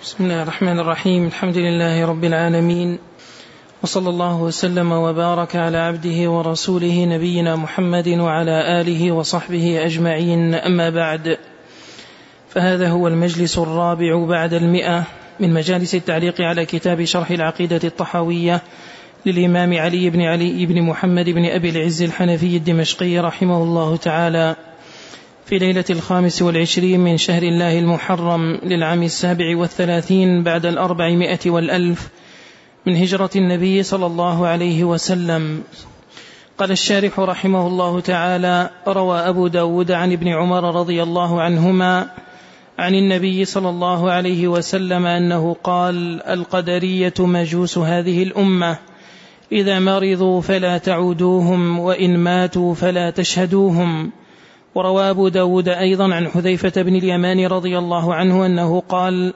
بسم الله الرحمن الرحيم. الحمد لله رب العالمين، وصلى الله وسلم وبارك على عبده ورسوله نبينا محمد وعلى آله وصحبه أجمعين. أما بعد، فهذا هو المجلس الرابع بعد 100 من مجالس التعليق على كتاب شرح العقيدة الطحاوية للإمام علي بن محمد بن أبي العز الحنفي الدمشقي رحمه الله تعالى، في ليلة 25 من شهر الله المحرم للعام 37 بعد 400 والألف من هجرة النبي صلى الله عليه وسلم. قال الشارح رحمه الله تعالى: روى أبو داود عن ابن عمر رضي الله عنهما عن النبي صلى الله عليه وسلم أنه قال: القدرية مجوس هذه الأمة، إذا مرضوا فلا تعودوهم، وإن ماتوا فلا تشهدوهم. وروى أبو داود أيضا عن حذيفة بن اليمان رضي الله عنه أنه قال: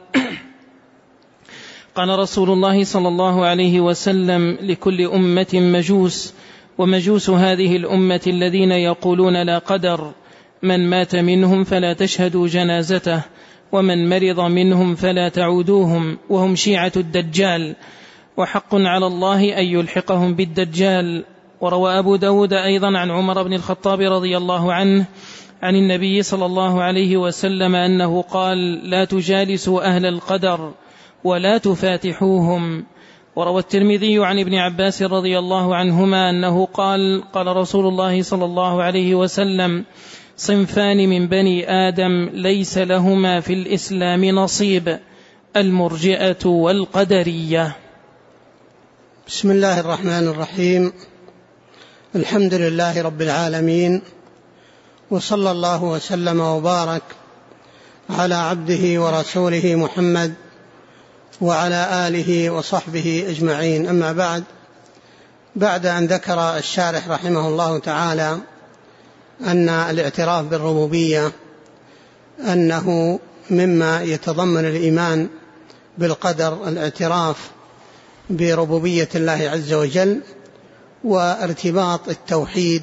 قال رسول الله صلى الله عليه وسلم: لكل أمة مجوس، ومجوس هذه الأمة الذين يقولون لا قدر، من مات منهم فلا تشهدوا جنازته، ومن مرض منهم فلا تعودوهم، وهم شيعة الدجال، وحق على الله أن يلحقهم بالدجال. وروى أبو داود أيضا عن عمر بن الخطاب رضي الله عنه عن النبي صلى الله عليه وسلم أنه قال: لا تجالسوا أهل القدر ولا تفاتحوهم. وروى الترمذي عن ابن عباس رضي الله عنهما أنه قال: قال رسول الله صلى الله عليه وسلم: صنفان من بني آدم ليس لهما في الإسلام نصيب، المرجئة والقدرية. بسم الله الرحمن الرحيم. الحمد لله رب العالمين، وصلى الله وسلم وبارك على عبده ورسوله محمد وعلى آله وصحبه أجمعين. أما بعد أن ذكر الشارح رحمه الله تعالى أن الاعتراف بالربوبية أنه مما يتضمن الإيمان بالقدر، الاعتراف بربوبية الله عز وجل، وارتباط التوحيد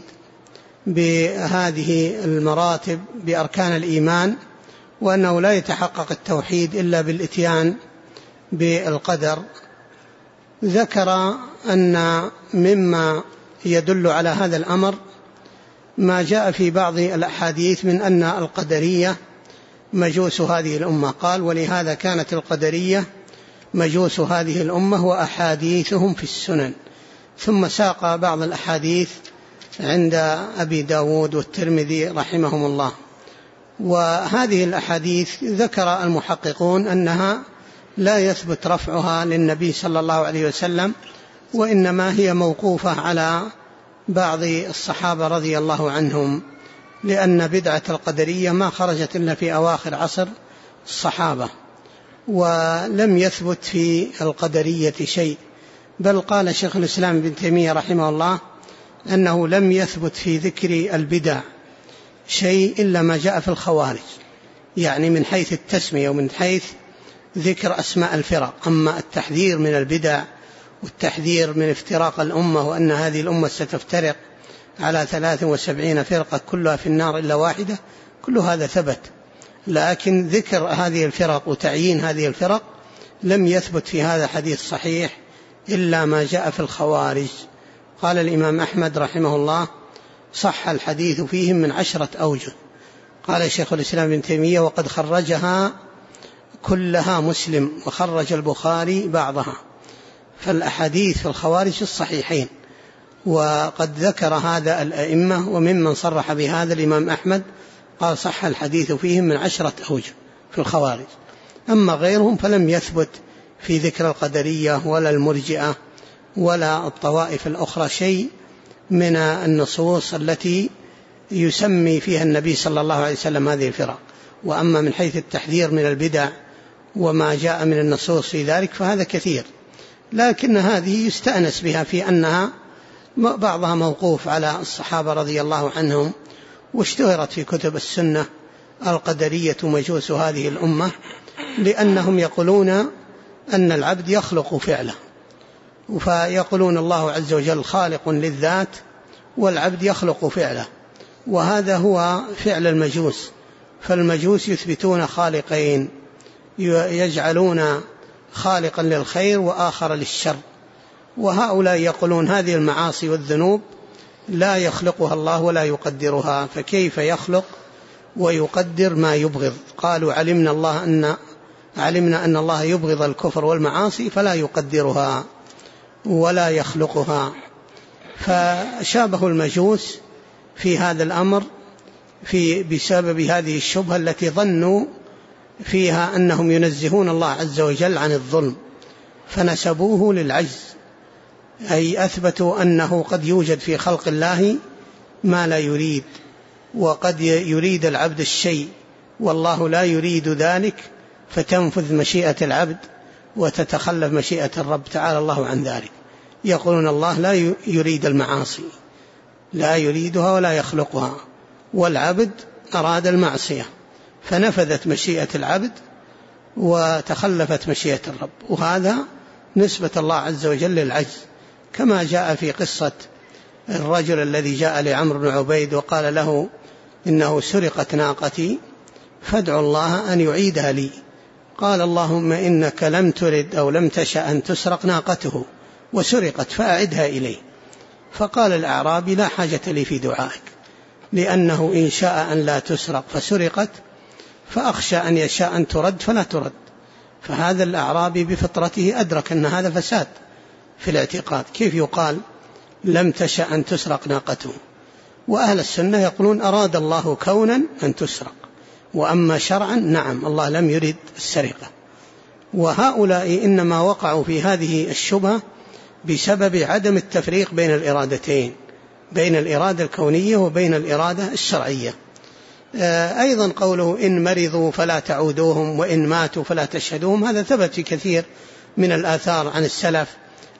بهذه المراتب بأركان الإيمان، وأنه لا يتحقق التوحيد إلا بالإتيان بالقدر. ذكر أن مما يدل على هذا الأمر ما جاء في بعض الأحاديث من أن القدرية مجوس هذه الأمة. قال: ولهذا كانت القدرية مجوس هذه الأمة وأحاديثهم في السنن. ثم ساق بعض الأحاديث عند أبي داود والترمذي رحمهم الله. وهذه الأحاديث ذكر المحققون أنها لا يثبت رفعها للنبي صلى الله عليه وسلم، وإنما هي موقوفة على بعض الصحابة رضي الله عنهم، لأن بدعة القدرية ما خرجت إلا في أواخر عصر الصحابة، ولم يثبت في القدرية شيء. بل قال شيخ الإسلام ابن تيمية رحمه الله أنه لم يثبت في ذكر البدع شيء إلا ما جاء في الخوارج، يعني من حيث التسمية ومن حيث ذكر أسماء الفرق. أما التحذير من البدع والتحذير من افتراق الأمة وأن هذه الأمة ستفترق على 73 فرقة كلها في النار إلا واحدة، كل هذا ثبت. لكن ذكر هذه الفرق وتعيين هذه الفرق لم يثبت في هذا حديث صحيح إلا ما جاء في الخوارج. قال الإمام أحمد رحمه الله: صح الحديث فيهم من 10 أوجه. قال شيخ الإسلام ابن تيمية: وقد خرجها كلها مسلم، وخرج البخاري بعضها. فالأحاديث في الخوارج الصحيحين. وقد ذكر هذا الأئمة، وممن صرح بهذا الإمام أحمد قال: صح الحديث فيهم من 10 أوجه في الخوارج. أما غيرهم فلم يثبت في ذكر القدرية ولا المرجئة ولا الطوائف الأخرى شيء من النصوص التي يسمي فيها النبي صلى الله عليه وسلم هذه الفرق. وأما من حيث التحذير من البدع وما جاء من النصوص في ذلك فهذا كثير، لكن هذه يستأنس بها في أنها بعضها موقوف على الصحابة رضي الله عنهم، واشتهرت في كتب السنة القدرية مجوس هذه الأمة، لأنهم يقولون أن العبد يخلق فعله، فيقولون الله عز وجل خالق للذات والعبد يخلق فعله، وهذا هو فعل المجوس. فالمجوس يثبتون خالقين، يجعلون خالقا للخير وآخر للشر. وهؤلاء يقولون هذه المعاصي والذنوب لا يخلقها الله ولا يقدرها، فكيف يخلق ويقدر ما يبغض؟ قالوا علمنا أن الله يبغض الكفر والمعاصي فلا يقدرها ولا يخلقها. فشابه المجوس في هذا الأمر بسبب هذه الشبهة التي ظنوا فيها أنهم ينزهون الله عز وجل عن الظلم، فنسبوه للعجز، أي أثبتوا أنه قد يوجد في خلق الله ما لا يريد، وقد يريد العبد الشيء والله لا يريد ذلك، فتنفذ مشيئة العبد وتتخلف مشيئة الرب تعالى الله عن ذلك. يقولون الله لا يريد المعاصي، لا يريدها ولا يخلقها، والعبد أراد المعصية فنفذت مشيئة العبد وتخلفت مشيئة الرب، وهذا نسبة الله عز وجل للعجز، كما جاء في قصة الرجل الذي جاء لعمرو بن عبيد وقال له إنه سرقت ناقتي فادعوا الله أن يعيدها لي، قال اللهم إنك لم ترد أو لم تشأ أن تسرق ناقته وسرقت فأعدها إليه. فقال الأعرابي لا حاجة لي في دعائك، لأنه إن شاء أن لا تسرق فسرقت فأخشى أن يشاء أن ترد فلا ترد. فهذا الأعرابي بفطرته أدرك أن هذا فساد في الاعتقاد، كيف يقال لم تشأ أن تسرق ناقته؟ وأهل السنة يقولون أراد الله كونا أن تسرق، وأما شرعا نعم الله لم يرد السرقة. وهؤلاء إنما وقعوا في هذه الشبهة بسبب عدم التفريق بين الإرادتين، بين الإرادة الكونية وبين الإرادة الشرعية. أيضا قوله إن مرضوا فلا تعودوهم وإن ماتوا فلا تشهدوهم، هذا ثبت في كثير من الآثار عن السلف،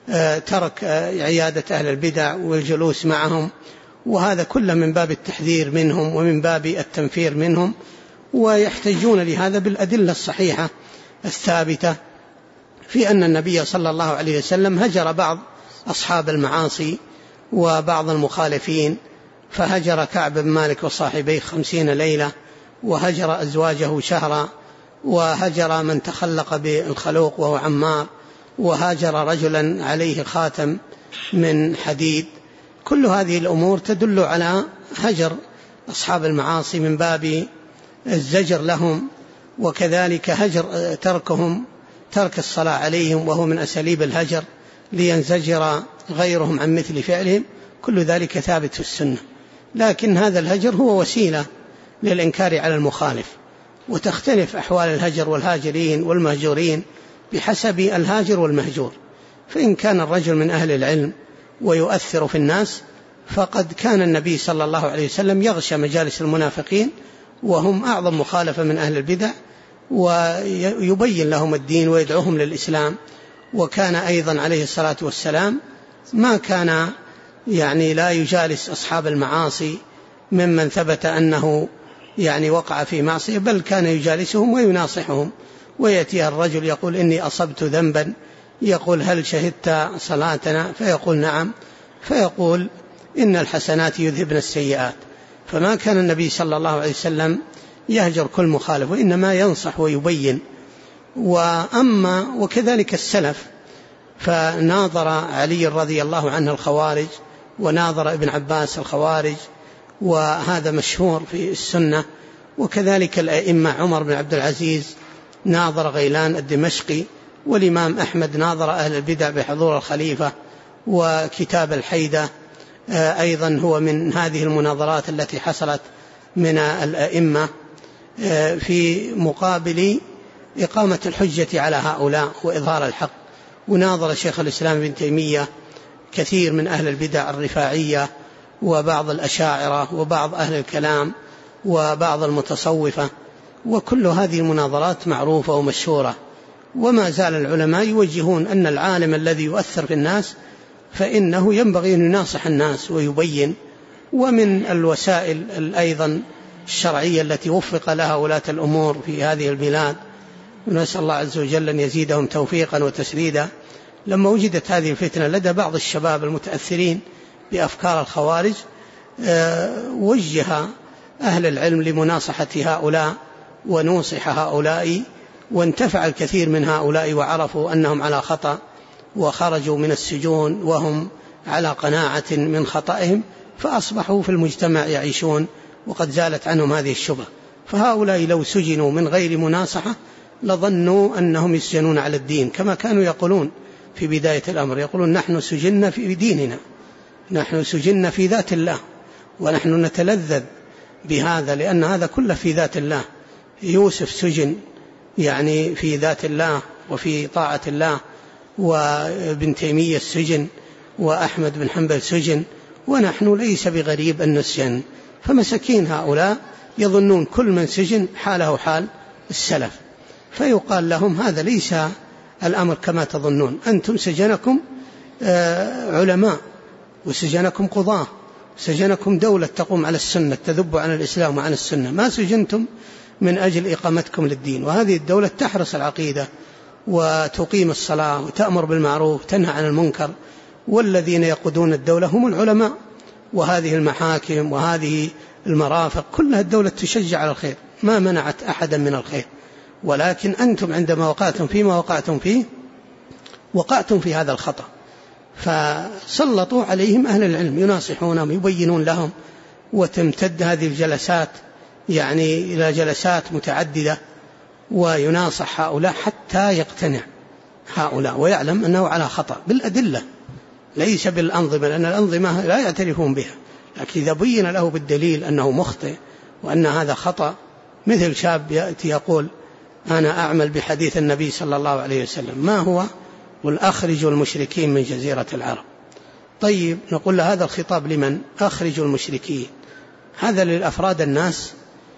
ترك عيادة أهل البدع والجلوس معهم، وهذا كله من باب التحذير منهم ومن باب التنفير منهم، ويحتجون لهذا بالأدلة الصحيحة الثابتة في أن النبي صلى الله عليه وسلم هجر بعض أصحاب المعاصي وبعض المخالفين، فهجر كعب بن مالك وصاحبيه 50 ليلة، وهجر أزواجه شهرا، وهجر من تخلق بالخلوق وهو عمار، وهاجر رجلا عليه خاتم من حديد. كل هذه الأمور تدل على هجر أصحاب المعاصي من باب الزجر لهم، وكذلك هجر ترك الصلاة عليهم وهو من أساليب الهجر لينزجر غيرهم عن مثل فعلهم، كل ذلك ثابت في السنة. لكن هذا الهجر هو وسيلة للإنكار على المخالف، وتختلف أحوال الهجر والهاجرين والمهجورين بحسب الهاجر والمهجور. فإن كان الرجل من أهل العلم ويؤثر في الناس، فقد كان النبي صلى الله عليه وسلم يغشى مجالس المنافقين وهم أعظم مخالفة من أهل البدع، ويبين لهم الدين ويدعوهم للإسلام. وكان أيضا عليه الصلاة والسلام ما كان لا يجالس أصحاب المعاصي ممن ثبت أنه وقع في معصية، بل كان يجالسهم ويناصحهم. ويأتي الرجل يقول إني أصبت ذنبا، يقول هل شهدت صلاتنا؟ فيقول نعم، فيقول إن الحسنات يذهبن السيئات. فما كان النبي صلى الله عليه وسلم يهجر كل مخالف، وإنما ينصح ويبين. وكذلك السلف، فناظر علي رضي الله عنه الخوارج، وناظر ابن عباس الخوارج، وهذا مشهور في السنة. وكذلك الأئمة عمر بن عبد العزيز ناظر غيلان الدمشقي، والإمام أحمد ناظر أهل البدع بحضور الخليفة. وكتاب الحيدة أيضا هو من هذه المناظرات التي حصلت من الأئمة في مقابل إقامة الحجة على هؤلاء وإظهار الحق. وناظر شيخ الإسلام ابن تيمية كثير من أهل البدع الرفاعية وبعض الأشاعرة وبعض أهل الكلام وبعض المتصوفة، وكل هذه المناظرات معروفة ومشهورة. وما زال العلماء يوجهون أن العالم الذي يؤثر في الناس فإنه ينبغي أن يناصح الناس ويبين. ومن الوسائل أيضا الشرعية التي وفق لها ولاة الأمور في هذه البلاد، ونسأل الله عز وجل أن يزيدهم توفيقا وتسديدا، لما وجدت هذه الفتنة لدى بعض الشباب المتأثرين بأفكار الخوارج، وجه أهل العلم لمناصحة هؤلاء ونوصح هؤلاء وانتفع الكثير من هؤلاء وعرفوا أنهم على خطأ وخرجوا من السجون وهم على قناعة من خطئهم، فأصبحوا في المجتمع يعيشون وقد زالت عنهم هذه الشبهة. فهؤلاء لو سجنوا من غير مناصحة لظنوا أنهم يسجنون على الدين، كما كانوا يقولون في بداية الأمر، يقولون نحن سجننا في ديننا، نحن سجننا في ذات الله، ونحن نتلذذ بهذا لأن هذا كله في ذات الله. يوسف سجن يعني في ذات الله وفي طاعة الله، وابن تيمية السجن، وأحمد بن حنبل سجن، ونحن ليس بغريب أن نسجن. فمساكين هؤلاء يظنون كل من سجن حاله حال السلف، فيقال لهم هذا ليس الأمر كما تظنون، أنتم سجنكم علماء، وسجنكم قضاة، سجنكم دولة تقوم على السنة تذب عن الإسلام وعن السنة، ما سجنتم من أجل إقامتكم للدين. وهذه الدولة تحرص العقيدة وتقيم الصلاة وتأمر بالمعروف وتنهى عن المنكر، والذين يقودون الدولة هم العلماء. وهذه المحاكم وهذه المرافق كلها الدولة تشجع على الخير، ما منعت أحدا من الخير، ولكن أنتم عندما وقعتم فيما وقعتم فيه وقعتم في هذا الخطأ، فسلطوا عليهم أهل العلم يناصحونهم يبينون لهم، وتمتد هذه الجلسات يعني إلى جلسات متعددة، ويناصح هؤلاء حتى يقتنع هؤلاء ويعلم أنه على خطأ بالأدلة ليس بالأنظمة، لأن الأنظمة لا يعترفون بها، لكن إذا بين له بالدليل أنه مخطئ وأن هذا خطأ، مثل شاب يأتي يقول أنا أعمل بحديث النبي صلى الله عليه وسلم، ما هو؟ قل أخرجوا المشركين من جزيرة العرب. طيب نقول له هذا الخطاب لمن؟ أخرجوا المشركين، هذا للأفراد الناس.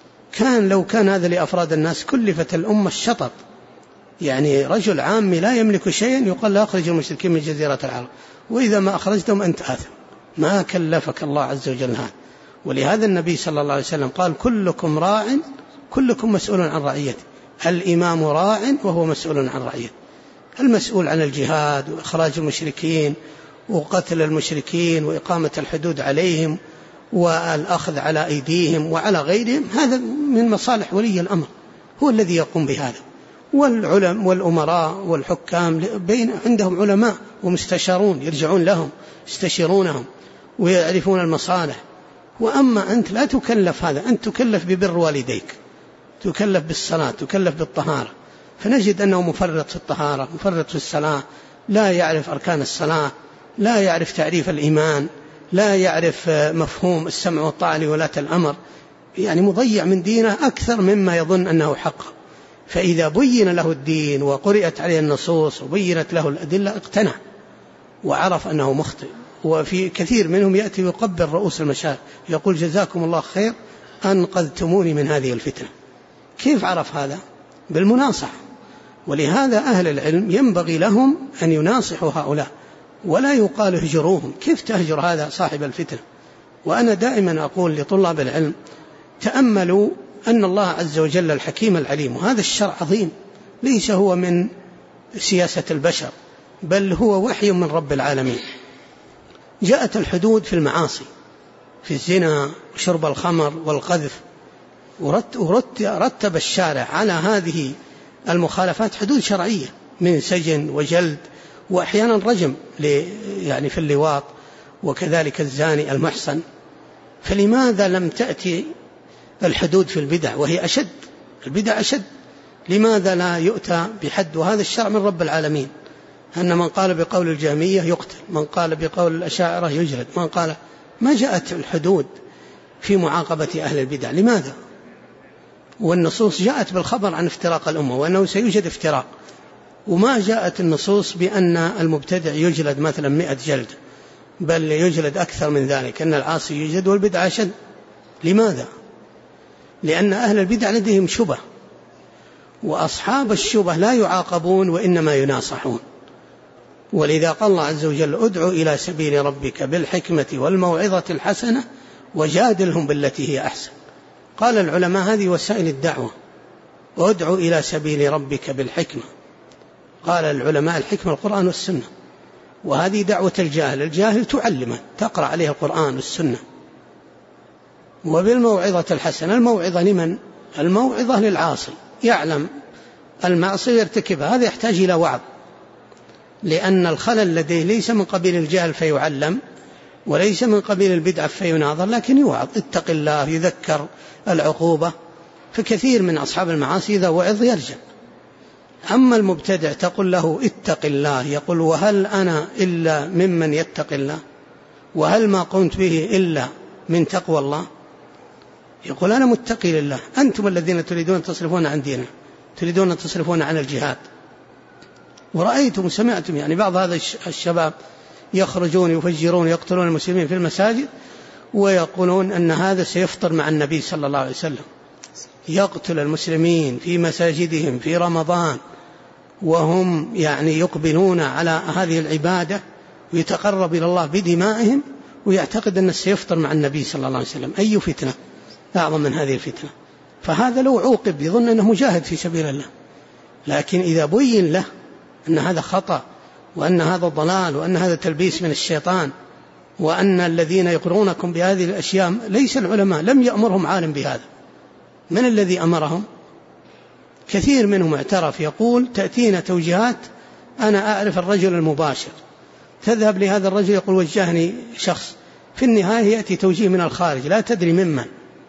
لو كان هذا لأفراد الناس كلفت الأمة الشطط، يعني رجل عامي لا يملك شيئا يقال لا أخرج المشركين من جزيرة العرب، وإذا ما أخرجتم أنت آثم، ما كلفك الله عز وجل هذا. ولهذا النبي صلى الله عليه وسلم قال كلكم راع كلكم مسؤول عن رعيته، الإمام راع وهو مسؤول عن رعيته. المسؤول عن الجهاد وإخراج المشركين وقتل المشركين وإقامة الحدود عليهم والأخذ على أيديهم وعلى غيرهم، هذا من مصالح ولي الأمر، هو الذي يقوم بهذا. والعلماء والأمراء والحكام عندهم علماء ومستشارون يرجعون لهم يستشيرونهم ويعرفون المصالح. وأما أنت لا تكلف هذا، أنت تكلف ببر والديك، تكلف بالصلاة، تكلف بالطهارة، فنجد أنه مفرط في الطهارة، مفرط في الصلاة، لا يعرف أركان الصلاة، لا يعرف تعريف الإيمان، لا يعرف مفهوم السمع والطاعة لولاة الأمر، يعني مضيع من دينه أكثر مما يظن أنه حق. فإذا بين له الدين وقرأت عليه النصوص وبينت له الأدلة اقتنع وعرف أنه مخطئ. وفي كثير منهم يأتي يقبل رؤوس المشايخ يقول جزاكم الله خير أنقذتموني من هذه الفتنة. كيف عرف هذا؟ بالمناصحة. ولهذا أهل العلم ينبغي لهم أن يناصحوا هؤلاء ولا يقال اهجروهم. كيف تهجر هذا صاحب الفتنة؟ وأنا دائما أقول لطلاب العلم تأملوا أن الله عز وجل الحكيم العليم، وهذا الشرع عظيم ليس هو من سياسة البشر بل هو وحي من رب العالمين. جاءت الحدود في المعاصي، في الزنا وشرب الخمر والقذف، ورتب الشارع على هذه المخالفات حدود شرعية من سجن وجلد وأحيانا رجم يعني في اللواط، وكذلك الزاني المحصن. فلماذا لم تأتي الحدود في البدع وهي أشد؟ البدع أشد، لماذا لا يؤتى بحد؟ وهذا الشرع من رب العالمين، أن من قال بقول الجهمية يقتل، من قال بقول الأشاعرة يجلد، من قال. ما جاءت الحدود في معاقبة أهل البدع؟ لماذا؟ والنصوص جاءت بالخبر عن افتراق الأمة وأنه سيوجد افتراق، وما جاءت النصوص بأن المبتدع يجلد مثلا 100 جلد، بل يجلد أكثر من ذلك، أن العاصي يجلد والبدع أشد. لماذا؟ لأن أهل البدع لديهم شبه، وأصحاب الشبه لا يعاقبون وإنما يناصحون. ولذا قال الله عز وجل ادعو إلى سبيل ربك بالحكمة والموعظة الحسنة وجادلهم بالتي هي أحسن. قال العلماء هذه وسائل الدعوة، ادعو إلى سبيل ربك بالحكمة. قال العلماء الحكمة القرآن والسنة، وهذه دعوة الجاهل، الجاهل تعلمه تقرأ عليه القرآن والسنة. وبالموعظة الحسنة، الموعظة لمن؟ الموعظة للعاصي، يعلم المعصية يرتكبها، هذا يحتاج إلى وعظ، لأن الخلل لديه ليس من قبيل الجهل فيعلم، وليس من قبيل البدعة فيناظر، لكن يوعظ، اتق الله، يذكر العقوبة. فكثير من أصحاب المعاصي إذا وعظ يرجع. أما المبتدع تقول له اتق الله، يقول وهل أنا إلا ممن يتق الله؟ وهل ما قمت به إلا من تقوى الله؟ يقول أنا متقي لله، أنتم الذين تريدون تصرفون عن دينه، تريدون تصرفون عن الجهاد. ورأيتم وسمعتم يعني بعض هذا الشباب يخرجون يفجرون يقتلون المسلمين في المساجد، ويقولون أن هذا سيفطر مع النبي صلى الله عليه وسلم، يقتل المسلمين في مساجدهم في رمضان وهم يعني يقبلون على هذه العبادة ويتقرب إلى الله بدمائهم، ويعتقد أنه سيفطر مع النبي صلى الله عليه وسلم. أي فتنة أعظم من هذه الفتنة؟ فهذا لو عوقب يظن أنه مجاهد في سبيل الله، لكن إذا بين له أن هذا خطأ، وأن هذا ضلال، وأن هذا تلبيس من الشيطان، وأن الذين يقرونكم بهذه الأشياء ليس العلماء، لم يأمرهم عالم بهذا، من الذي أمرهم؟ كثير منهم اعترف، يقول تأتينا توجيهات، أنا أعرف الرجل المباشر، تذهب لهذا الرجل يقول وجهني شخص، في النهاية يأتي توجيه من الخارج لا تدري ممن.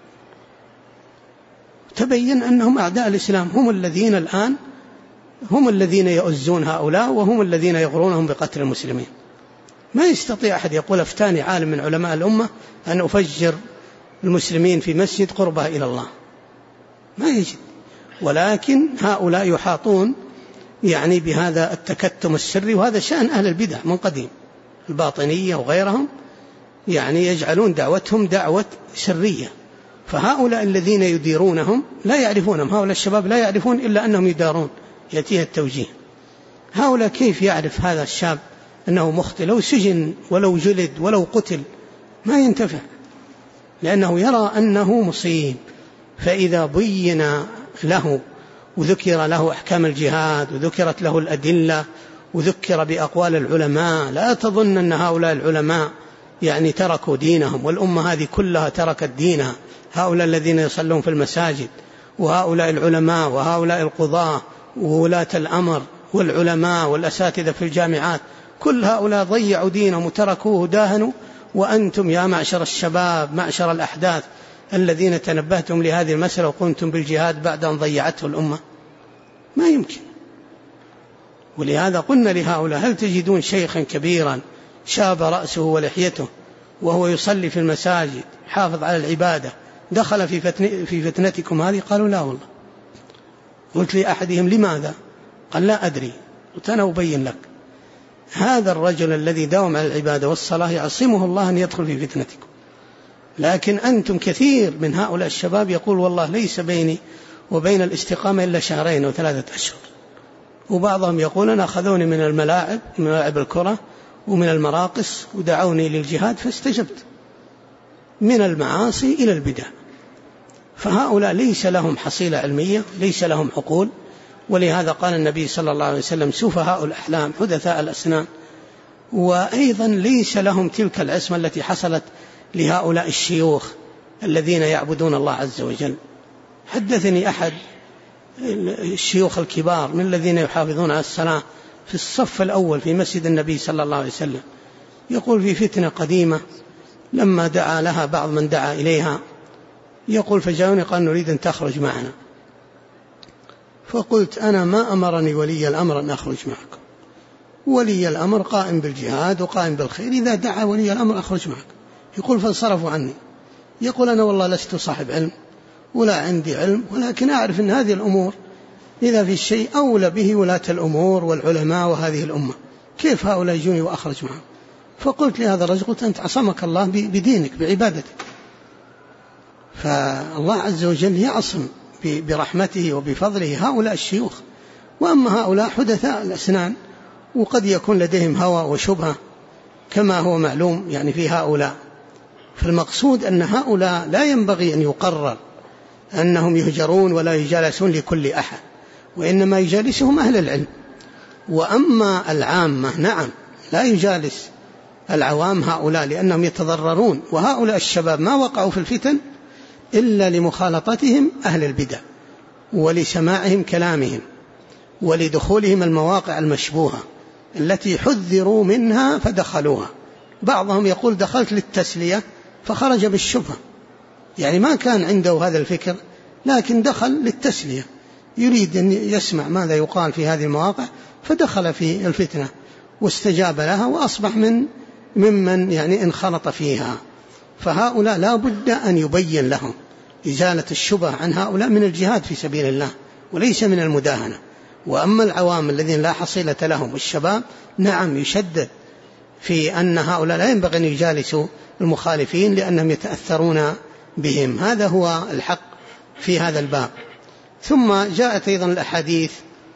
تبين أنهم أعداء الإسلام، هم الذين الآن هم الذين يؤزون هؤلاء، وهم الذين يغرونهم بقتل المسلمين. ما يستطيع أحد يقول أفتاني عالم من علماء الأمة أن أفجر المسلمين في مسجد قربة إلى الله، ما يجد. ولكن هؤلاء يحاطون يعني بهذا التكتم السري، وهذا شأن أهل البدع من قديم، الباطنية وغيرهم، يعني يجعلون دعوتهم دعوة سرية. فهؤلاء الذين يديرونهم لا يعرفونهم، هؤلاء الشباب لا يعرفون إلا أنهم يدارون، يأتيه التوجيه. هؤلاء كيف يعرف هذا الشاب أنه مخطئ؟ لو سجن ولو جلد ولو قتل ما ينتفع، لأنه يرى أنه مصيب. فإذا بين له وذكر له أحكام الجهاد وذكرت له الأدلة وذكر بأقوال العلماء، لا تظن أن هؤلاء العلماء يعني تركوا دينهم، والأمة هذه كلها تركت دينها، هؤلاء الذين يصلون في المساجد، وهؤلاء العلماء، وهؤلاء القضاة وولاة الأمر والعلماء والأساتذة في الجامعات، كل هؤلاء ضيعوا دينهم وتركوه داهنوا، وأنتم يا معشر الشباب معشر الأحداث الذين تنبهتم لهذه المسألة وقمتم بالجهاد بعد أن ضيعته الأمة، ما يمكن. ولهذا قلنا لهؤلاء هل تجدون شيخا كبيرا شاب رأسه ولحيته وهو يصلي في المساجد حافظ على العبادة دخل في فتنتكم هذه؟ قالوا لا والله. قلت لأحدهم لماذا؟ قال لا أدري. قلت أنا أبين لك، هذا الرجل الذي داوم على العبادة والصلاة يعصمه الله أن يدخل في فتنتكم، لكن أنتم كثير من هؤلاء الشباب يقول والله ليس بيني وبين الاستقامة إلا 2 أو 3 أشهر، وبعضهم يقول أنا أخذوني من الملاعب، من ملاعب الكرة ومن المراقص ودعوني للجهاد فاستجبت، من المعاصي إلى البدع. فهؤلاء ليس لهم حصيلة علمية، ليس لهم عقول. ولهذا قال النبي صلى الله عليه وسلم سفهاء الأحلام حدثاء الأسنان. وأيضا ليس لهم تلك العصمة التي حصلت لهؤلاء الشيوخ الذين يعبدون الله عز وجل. حدثني أحد الشيوخ الكبار من الذين يحافظون على الصلاة في الصف الأول في مسجد النبي صلى الله عليه وسلم، يقول في فتنة قديمة لما دعا لها بعض من دعا إليها، يقول فجاءوني قال نريد أن تخرج معنا، فقلت أنا ما أمرني ولي الأمر أن أخرج معكم، ولي الأمر قائم بالجهاد وقائم بالخير، إذا دعا ولي الأمر أخرج معك. يقول فانصرفوا عني. يقول أنا والله لست صاحب علم ولا عندي علم، ولكن أعرف أن هذه الأمور إذا في الشيء أولى به ولاة الأمور والعلماء وهذه الأمة، كيف هؤلاء يجوني وأخرج معهم؟ فقلت لهذا الرجل قلت أنت عصمك الله بدينك بعبادتك، فالله عز وجل يعصم برحمته وبفضله هؤلاء الشيوخ. وأما هؤلاء حدثاء الأسنان وقد يكون لديهم هوى وشبهة كما هو معلوم يعني في هؤلاء. فالمقصود أن هؤلاء لا ينبغي أن يقرر أنهم يهجرون ولا يجالسون لكل أحد، وإنما يجالسهم أهل العلم. وأما العامة نعم لا يجالس العوام هؤلاء لأنهم يتضررون، وهؤلاء الشباب ما وقعوا في الفتن إلا لمخالطتهم أهل البدع ولسماعهم كلامهم. ولدخولهم المواقع المشبوهة التي حذروا منها فدخلوها. بعضهم يقول دخلت للتسلية فخرج بالشبهة، يعني ما كان عنده هذا الفكر لكن دخل للتسلية، يريد أن يسمع ماذا يقال في هذه المواقع فدخل في الفتنة واستجاب لها وأصبح ممن يعني انخرط فيها. فهؤلاء لا بد أن يبين لهم إزالة الشبه عن هؤلاء من الجهاد في سبيل الله وليس من المداهنة. وأما العوام الذين لا حصيلة لهم والشباب نعم يشدد في أن هؤلاء لا ينبغي أن يجالسوا المخالفين لأنهم يتأثرون بهم. هذا هو الحق في هذا الباب. ثم جاءت أيضا الأحاديث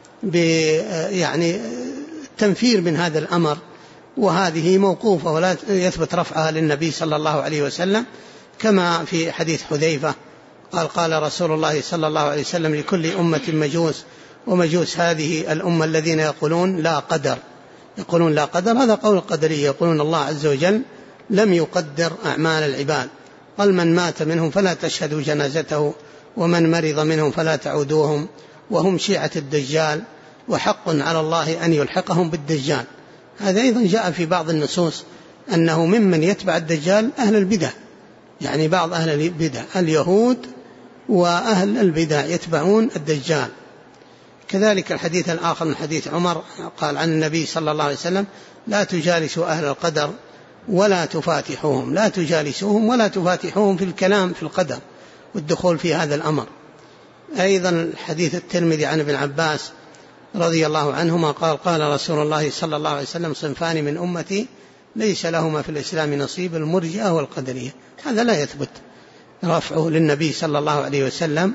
يعني التنفير من هذا الأمر، وهذه موقوفة ولا يثبت رفعها للنبي صلى الله عليه وسلم، كما في حديث حذيفة قال رسول الله صلى الله عليه وسلم لكل أمة مجوس ومجوس هذه الأمة الذين يقولون لا قدر. هذا قول القدرية، يقولون الله عز وجل لم يقدر أعمال العباد، قال من مات منهم فلا تشهدوا جنازته ومن مرض منهم فلا تعودوهم وهم شيعة الدجال وحق على الله أن يلحقهم بالدجال. هذا أيضا جاء في بعض النصوص أنه ممن يتبع الدجال أهل البدع، يعني بعض أهل البدع اليهود وأهل البدع يتبعون الدجال. كذلك الحديث الآخر من حديث عمر قال عن النبي صلى الله عليه وسلم لا تجالسوا أهل القدر ولا تفاتحوهم، لا تجالسوهم ولا تفاتحوهم في الكلام في القدر والدخول في هذا الأمر. أيضا الحديث الترمذي عن ابن عباس رضي الله عنهما قال رسول الله صلى الله عليه وسلم صنفان من أمتي ليس لهما في الإسلام نصيب، المرجئة والقدرية. هذا لا يثبت رفعه للنبي صلى الله عليه وسلم،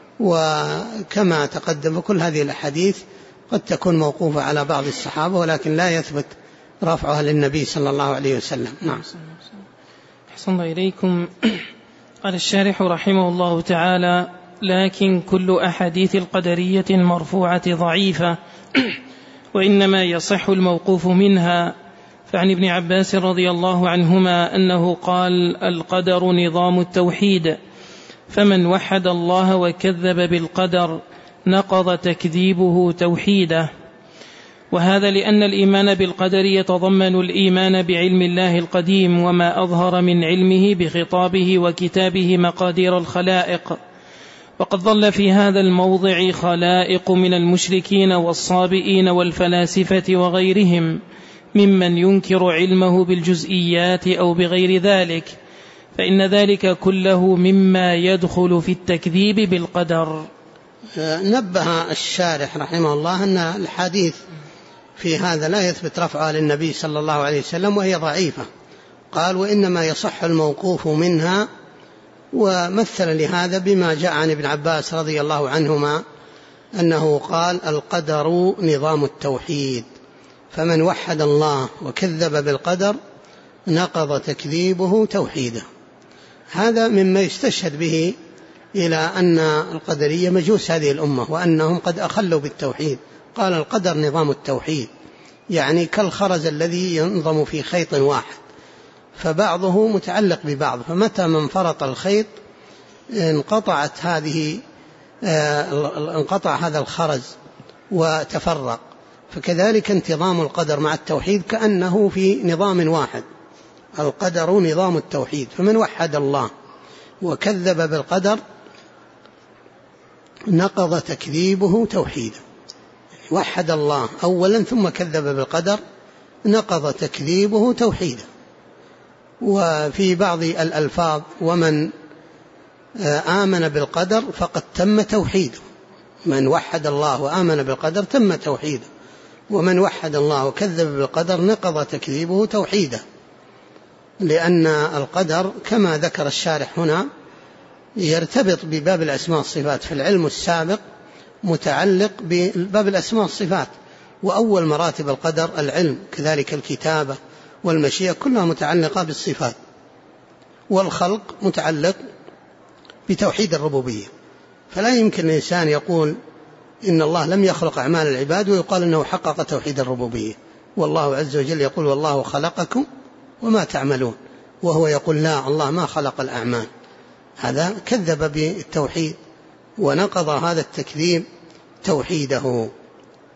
وكما تقدم كل هذه الأحاديث قد تكون موقوفة على بعض الصحابة ولكن لا يثبت رفعها للنبي صلى الله عليه وسلم. نعم. أحسن الله إليكم. قال الشارح رحمه الله تعالى لكن كل أحاديث القدرية المرفوعة ضعيفة وإنما يصح الموقوف منها. فعن ابن عباس رضي الله عنهما أنه قال القدر نظام التوحيد، فمن وحد الله وكذب بالقدر نقض تكذيبه توحيده. وهذا لأن الإيمان بالقدر يتضمن الإيمان بعلم الله القديم وما أظهر من علمه بخطابه وكتابه مقادير الخلائق. وقد ظل في هذا الموضع خلائق من المشركين والصابئين والفلاسفة وغيرهم ممن ينكر علمه بالجزئيات أو بغير ذلك، فإن ذلك كله مما يدخل في التكذيب بالقدر. نبه الشارح رحمه الله أن الحديث في هذا لا يثبت رفعها للنبي صلى الله عليه وسلم وهي ضعيفة. قال وإنما يصح الموقوف منها، ومثل لهذا بما جاء عن ابن عباس رضي الله عنهما أنه قال القدر نظام التوحيد، فمن وحد الله وكذب بالقدر نقض تكذيبه توحيده. هذا مما يستشهد به إلى أن القدرية مجوس هذه الأمة وأنهم قد أخلوا بالتوحيد. قال القدر نظام التوحيد، يعني كالخرز الذي ينظم في خيط واحد، فبعضه متعلق ببعض، فمتى ما انفرط الخيط انقطع هذا الخرز وتفرق. فكذلك انتظام القدر مع التوحيد كأنه في نظام واحد. القدر نظام التوحيد، فمن وحد الله وكذب بالقدر نقض تكذيبه توحيدا. وحد الله أولا ثم كذب بالقدر نقض تكذيبه توحيدا. وفي بعض الألفاظ ومن آمن بالقدر فقد تم توحيده. من وحد الله وآمن بالقدر تم توحيده، ومن وحد الله وكذب بالقدر نقض تكذيبه توحيدا، لأن القدر كما ذكر الشارح هنا يرتبط بباب الأسماء والصفات. في العلم السابق متعلق بباب الأسماء والصفات، وأول مراتب القدر العلم، كذلك الكتابة والمشيئة كلها متعلقة بالصفات، والخلق متعلق بتوحيد الربوبية. فلا يمكن الإنسان يقول إن الله لم يخلق أعمال العباد ويقال أنه حقق توحيد الربوبية، والله عز وجل يقول والله خلقكم وما تعملون، وهو يقول لا الله ما خلق الأعمال. هذا كذب بالتوحيد ونقض هذا التكذيب توحيده.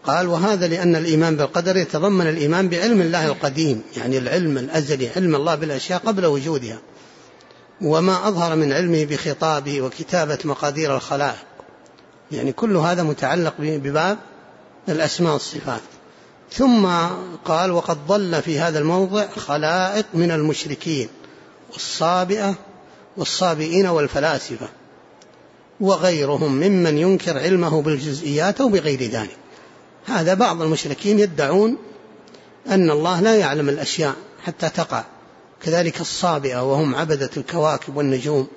قال وهذا لأن الإيمان بالقدر يتضمن الإيمان بعلم الله القديم، يعني العلم الأزلي، علم الله بالأشياء قبل وجودها، وما أظهر من علمه بخطابه وكتابة مقادير الخلائق، يعني كل هذا متعلق بباب الأسماء والصفات. ثم قال وقد ضل في هذا الموضع خلائق من المشركين والصابئة والصابئين والفلاسفة وغيرهم ممن ينكر علمه بالجزئيات أو بغير ذلك. هذا بعض المشركين يدعون أن الله لا يعلم الأشياء حتى تقع، كذلك الصابئة وهم عبدة الكواكب والنجوم،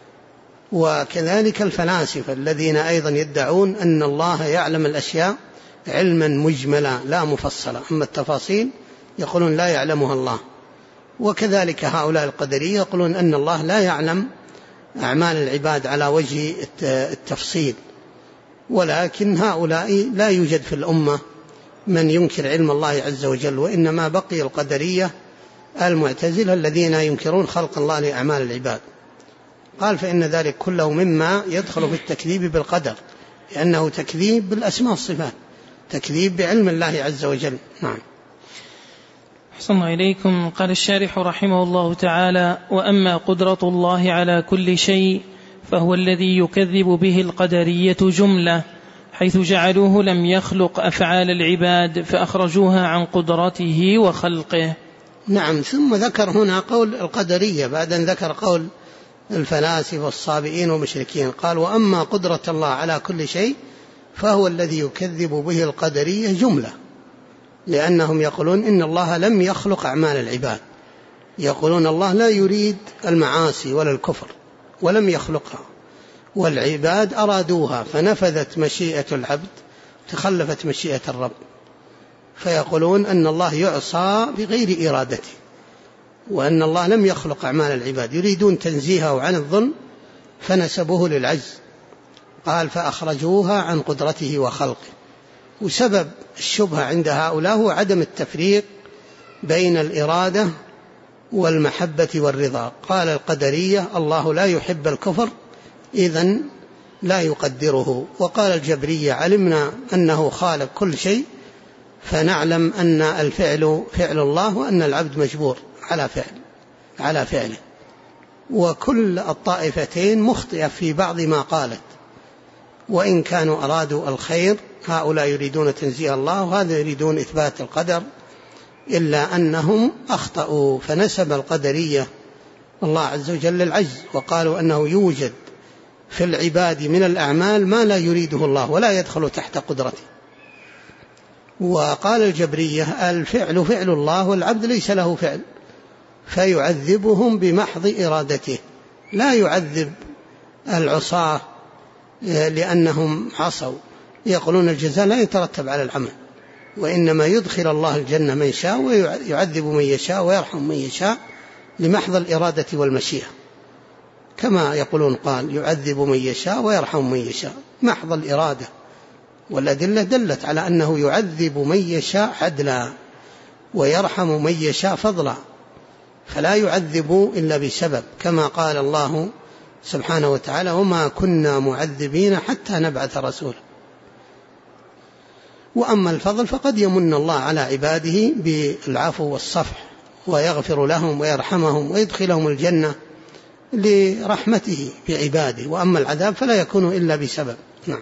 وكذلك الفلاسفة الذين أيضا يدعون أن الله يعلم الأشياء علما مجملا لا مفصلا، أما التفاصيل يقولون لا يعلمها الله. وكذلك هؤلاء القدرية يقولون أن الله لا يعلم أعمال العباد على وجه التفصيل. ولكن هؤلاء لا يوجد في الأمة من ينكر علم الله عز وجل، وإنما بقي القدرية المعتزلة الذين ينكرون خلق الله لأعمال العباد. قال فإن ذلك كله مما يدخل في التكذيب بالقدر، لأنه تكذيب بالأسماء والصفات، تكذيب بعلم الله عز وجل. نعم. أحسن الله إليكم. قال الشارح رحمه الله تعالى: وأما قدرة الله على كل شيء فهو الذي يكذب به القدرية جملة، حيث جعلوه لم يخلق أفعال العباد فأخرجوها عن قدرته وخلقه. نعم. ثم ذكر هنا قول القدرية بعد أن ذكر قول الفلاسفة والصابئين والمشركين، قال وأما قدرة الله على كل شيء فهو الذي يكذب به القدرية جملة، لأنهم يقولون إن الله لم يخلق أعمال العباد، يقولون الله لا يريد المعاصي ولا الكفر ولم يخلقها، والعباد أرادوها فنفذت مشيئة العبد تخلفت مشيئة الرب، فيقولون أن الله يعصى بغير إرادته، وأن الله لم يخلق أعمال العباد، يريدون تنزيهه عن الظلم فنسبوه للعجز. قال فأخرجوها عن قدرته وخلقه. وسبب الشبهة عند هؤلاء هو عدم التفريق بين الإرادة والمحبة والرضا. قال القدرية الله لا يحب الكفر إذن لا يقدره، وقال الجبرية علمنا أنه خالق كل شيء فنعلم أن الفعل فعل الله وأن العبد مجبور على فعله. وكل الطائفتين مخطئة في بعض ما قالت، وإن كانوا أرادوا الخير، هؤلاء يريدون تنزيه الله وهذا يريدون إثبات القدر، إلا أنهم أخطأوا فنسب القدرية الله عز وجل للعجز، وقالوا أنه يوجد في العباد من الأعمال ما لا يريده الله ولا يدخل تحت قدرته. وقال الجبرية الفعل فعل الله والعبد ليس له فعل، فيعذبهم بمحض إرادته، لا يعذب العصاة لأنهم عصوا. يقولون الجزاء لا يترتب على العمل، وإنما يدخل الله الجنة من يشاء ويعذب من يشاء ويرحم من يشاء لمحض الإرادة والمشيئة، كما يقولون قال يعذب من يشاء ويرحم من يشاء، محض الإرادة. والأدلة دلت على أنه يعذب من يشاء عدلا ويرحم من يشاء فضلا، فلا يعذب إلا بسبب، كما قال الله سبحانه وتعالى وما كنا معذبين حتى نبعث رسولا. وأما الفضل فقد يمن الله على عباده بالعفو والصفح ويغفر لهم ويرحمهم ويدخلهم الجنة لرحمته بعباده، وأما العذاب فلا يكون إلا بسبب. نعم.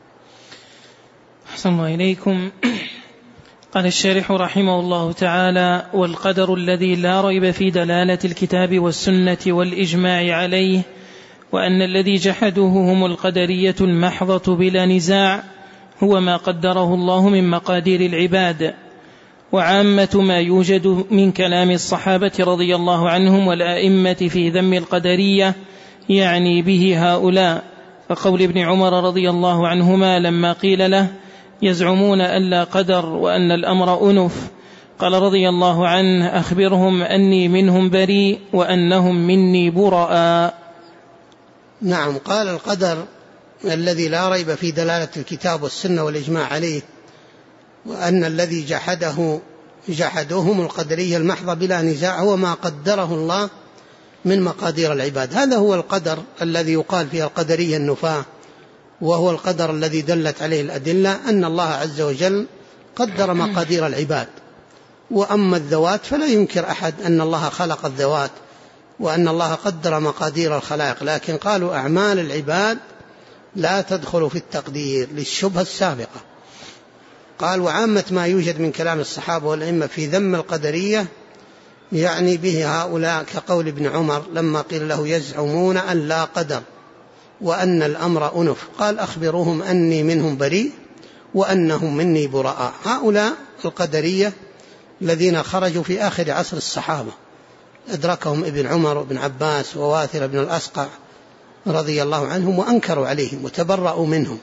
أحسن الله إليكم. قال الشارح رحمه الله تعالى: والقدر الذي لا ريب في دلالة الكتاب والسنة والإجماع عليه، وأن الذي جحدوه هم القدرية المحضة بلا نزاع، هو ما قدره الله من مقادير العباد. وعامة ما يوجد من كلام الصحابة رضي الله عنهم والآئمة في ذم القدرية يعني به هؤلاء، فقول ابن عمر رضي الله عنهما لما قيل له يزعمون أن لا قدر وأن الأمر أنف، قال رضي الله عنه أخبرهم أني منهم بريء وأنهم مني براء. نعم. قال القدر الذي لا ريب في دلالة الكتاب والسنة والإجماع عليه، وأن الذي جحدوهم القدرية المحضة بلا نزاع هو ما قدره الله من مقادير العباد. هذا هو القدر الذي يقال فيه القدرية النفاة، وهو القدر الذي دلت عليه الأدلة أن الله عز وجل قدر مقادير العباد، وأما الذوات فلا ينكر أحد أن الله خلق الذوات وأن الله قدر مقادير الخلائق، لكن قالوا أعمال العباد لا تدخل في التقدير للشبهة السابقة. قال وعامة ما يوجد من كلام الصحابة والأئمة في ذم القدرية يعني به هؤلاء، كقول ابن عمر لما قيل له يزعمون أن لا قدر وأن الأمر أنف، قال أخبروهم أني منهم بريء وأنهم مني براء. هؤلاء القدرية الذين خرجوا في آخر عصر الصحابة أدركهم ابن عمر وابن عباس وواثر بن الأسقع رضي الله عنهم، وأنكروا عليهم وتبرأوا منهم،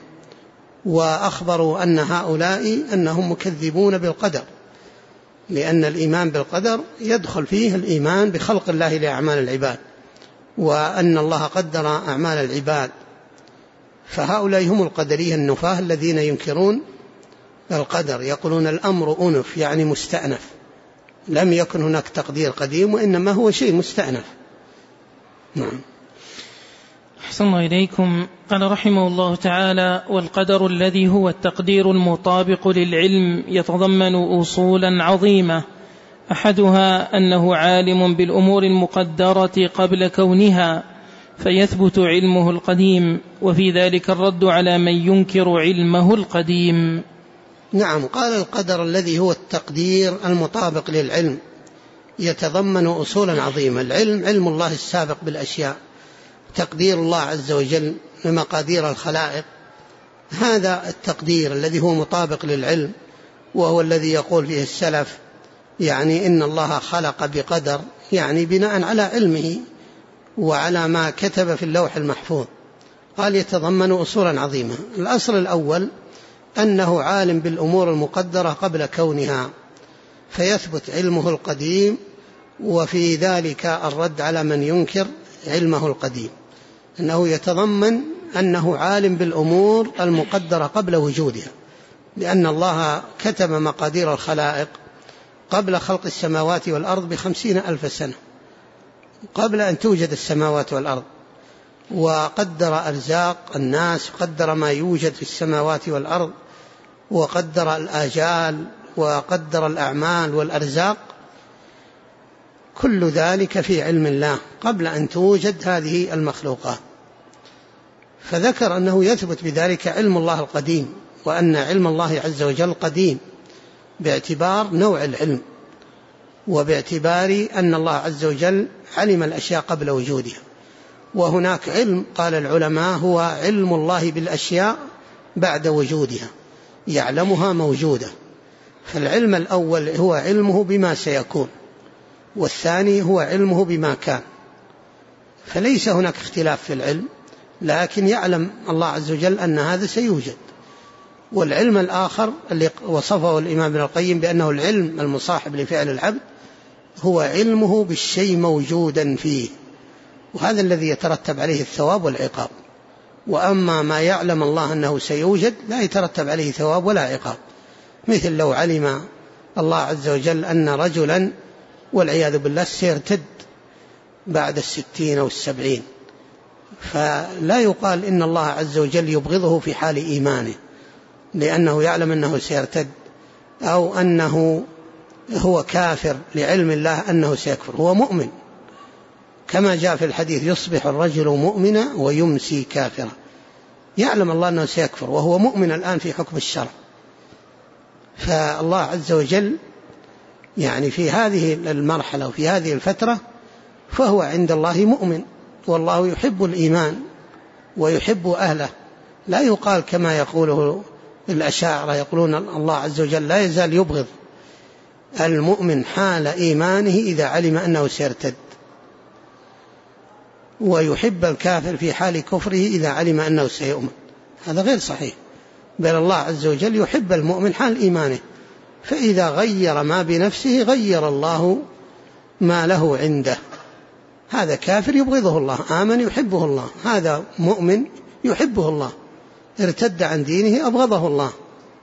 وأخبروا أن هؤلاء أنهم مكذبون بالقدر، لأن الإيمان بالقدر يدخل فيه الإيمان بخلق الله لأعمال العباد، وأن الله قدر أعمال العباد. فهؤلاء هم القدرية النفاة الذين ينكرون القدر، يقولون الأمر أنف يعني مستأنف، لم يكن هناك تقدير قديم وإنما هو شيء مستأنف. نعم. أحسن الله إليكم. قال رحمه الله تعالى: والقدر الذي هو التقدير المطابق للعلم يتضمن أصولا عظيمة، أحدها أنه عالم بالأمور المقدرة قبل كونها فيثبت علمه القديم، وفي ذلك الرد على من ينكر علمه القديم. نعم. قال القدر الذي هو التقدير المطابق للعلم يتضمن أصولا عظيمة. العلم علم الله السابق بالأشياء، تقدير الله عز وجل لمقادير الخلائق، هذا التقدير الذي هو مطابق للعلم، وهو الذي يقول فيه السلف يعني إن الله خلق بقدر، يعني بناء على علمه وعلى ما كتب في اللوح المحفوظ. قال يتضمن أصولا عظيمة. الأصل الأول أنه عالم بالأمور المقدرة قبل كونها فيثبت علمه القديم، وفي ذلك الرد على من ينكر علمه القديم، أنه يتضمن أنه عالم بالأمور المقدرة قبل وجودها، لأن الله كتب مقادير الخلائق قبل خلق السماوات والأرض ب50,000 سنة، قبل أن توجد السماوات والأرض، وقدر أرزاق الناس، وقدر ما يوجد في السماوات والأرض، وقدر الآجال، وقدر الأعمال والأرزاق، كل ذلك في علم الله قبل أن توجد هذه المخلوقات. فذكر أنه يثبت بذلك علم الله القديم، وأن علم الله عز وجل قديم باعتبار نوع العلم، وباعتبار أن الله عز وجل علم الأشياء قبل وجودها. وهناك علم قال العلماء هو علم الله بالأشياء بعد وجودها، يعلمها موجودة. فالعلم الأول هو علمه بما سيكون، والثاني هو علمه بما كان، فليس هناك اختلاف في العلم، لكن يعلم الله عز وجل أن هذا سيوجد. والعلم الآخر اللي وصفه الإمام ابن القيم بأنه العلم المصاحب لفعل العبد هو علمه بالشيء موجودا فيه، وهذا الذي يترتب عليه الثواب والعقاب. وأما ما يعلم الله أنه سيوجد لا يترتب عليه ثواب ولا عقاب، مثل لو علم الله عز وجل أن رجلا والعياذ بالله سيرتد بعد 60 أو 70، فلا يقال إن الله عز وجل يبغضه في حال إيمانه لأنه يعلم أنه سيرتد، أو أنه هو كافر لعلم الله أنه سيكفر، هو مؤمن، كما جاء في الحديث يصبح الرجل مؤمنا ويمسي كافرا، يعلم الله أنه سيكفر وهو مؤمن الآن في حكم الشرع. فالله عز وجل يعني في هذه المرحلة وفي هذه الفترة فهو عند الله مؤمن، والله يحب الإيمان ويحب أهله. لا يقال كما يقوله الأشاعرة يقولون الله عز وجل لا يزال يبغض المؤمن حال إيمانه إذا علم أنه سيرتد، ويحب الكافر في حال كفره إذا علم أنه سيؤمن. هذا غير صحيح، بل الله عز وجل يحب المؤمن حال إيمانه، فإذا غير ما بنفسه غير الله ما له عنده. هذا كافر يبغضه الله، آمن يحبه الله، هذا مؤمن يحبه الله، ارتد عن دينه أبغضه الله.